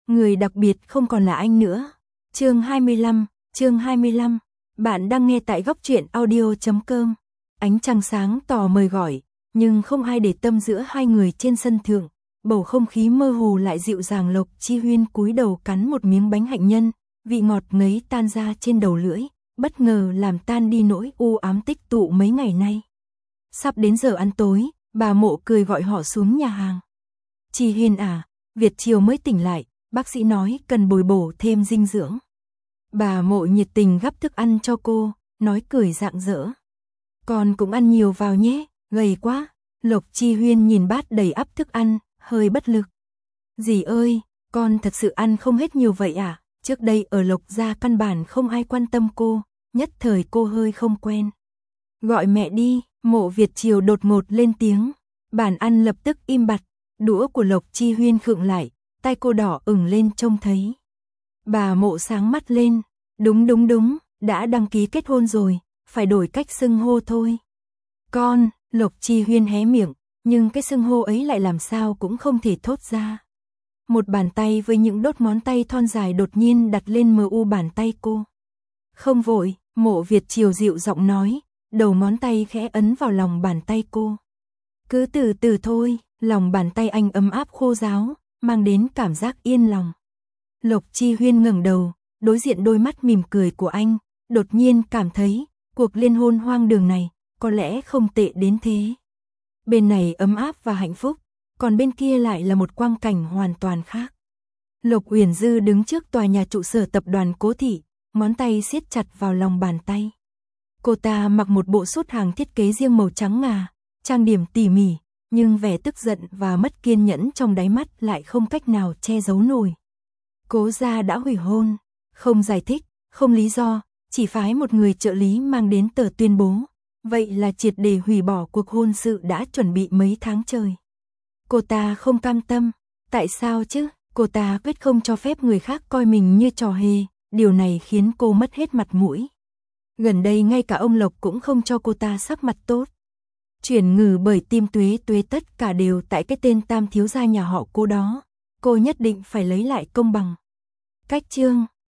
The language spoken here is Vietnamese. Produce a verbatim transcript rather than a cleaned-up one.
người đặc biệt không còn là anh nữa. Chương hai mươi lăm, chương hai mươi lăm. Bạn đang nghe tại góc truyện audio chấm com. Ánh trăng sáng tỏ mời gọi, nhưng không ai để tâm giữa hai người trên sân thượng. Bầu không khí mơ hồ lại dịu dàng. Lộc Chi Huyên cúi đầu cắn một miếng bánh hạnh nhân, vị ngọt ngấy tan ra trên đầu lưỡi, bất ngờ làm tan đi nỗi u ám tích tụ mấy ngày nay. Sắp đến giờ ăn tối, bà Mộ cười gọi họ xuống nhà hàng. Chi Huyên à, Việt chiều mới tỉnh lại, bác sĩ nói cần bồi bổ thêm dinh dưỡng. Bà Mộ nhiệt tình gắp thức ăn cho cô, nói cười rạng rỡ. Con cũng ăn nhiều vào nhé, gầy quá. Lộc Chi Huyên nhìn bát đầy ắp thức ăn, hơi bất lực. Dì ơi, con thật sự ăn không hết nhiều vậy à? Trước đây ở Lộc gia căn bản không ai quan tâm cô, nhất thời cô hơi không quen. Gọi mẹ đi, Mộ Việt chiều đột ngột lên tiếng. Bàn ăn lập tức im bặt, đũa của Lộc Chi Huyên khựng lại, tay cô đỏ ửng lên trông thấy. Bà Mộ sáng mắt lên, đúng đúng đúng, đã đăng ký kết hôn rồi, phải đổi cách xưng hô thôi. Con, Lộc Chi Huyên hé miệng, nhưng cái xưng hô ấy lại làm sao cũng không thể thốt ra. Một bàn tay với những đốt ngón tay thon dài đột nhiên đặt lên mờ u bàn tay cô. Không vội, Mộ Việt chiều dịu giọng nói, đầu ngón tay khẽ ấn vào lòng bàn tay cô. Cứ từ từ thôi, lòng bàn tay anh ấm áp khô ráo, mang đến cảm giác yên lòng. Lộc Chi Huyên ngẩng đầu, đối diện đôi mắt mỉm cười của anh, đột nhiên cảm thấy, cuộc liên hôn hoang đường này, có lẽ không tệ đến thế. Bên này ấm áp và hạnh phúc, còn bên kia lại là một quang cảnh hoàn toàn khác. Lộc Uyển Dư đứng trước tòa nhà trụ sở tập đoàn Cố Thị, ngón tay siết chặt vào lòng bàn tay. Cô ta mặc một bộ sút hàng thiết kế riêng màu trắng ngà, trang điểm tỉ mỉ, nhưng vẻ tức giận và mất kiên nhẫn trong đáy mắt lại không cách nào che giấu nổi. Cố gia đã hủy hôn, không giải thích, không lý do, chỉ phái một người trợ lý mang đến tờ tuyên bố. Vậy là triệt để hủy bỏ cuộc hôn sự đã chuẩn bị mấy tháng trời. Cô ta không cam tâm, tại sao chứ? Cô ta quyết không cho phép người khác coi mình như trò hề, điều này khiến cô mất hết mặt mũi. Gần đây ngay cả ông Lộc cũng không cho cô ta sắc mặt tốt. Chuyển ngừ bởi tim Tuế Tuế tất cả đều tại cái tên Tam thiếu gia nhà họ Cố đó. Cô nhất định phải lấy lại công bằng. Cách chương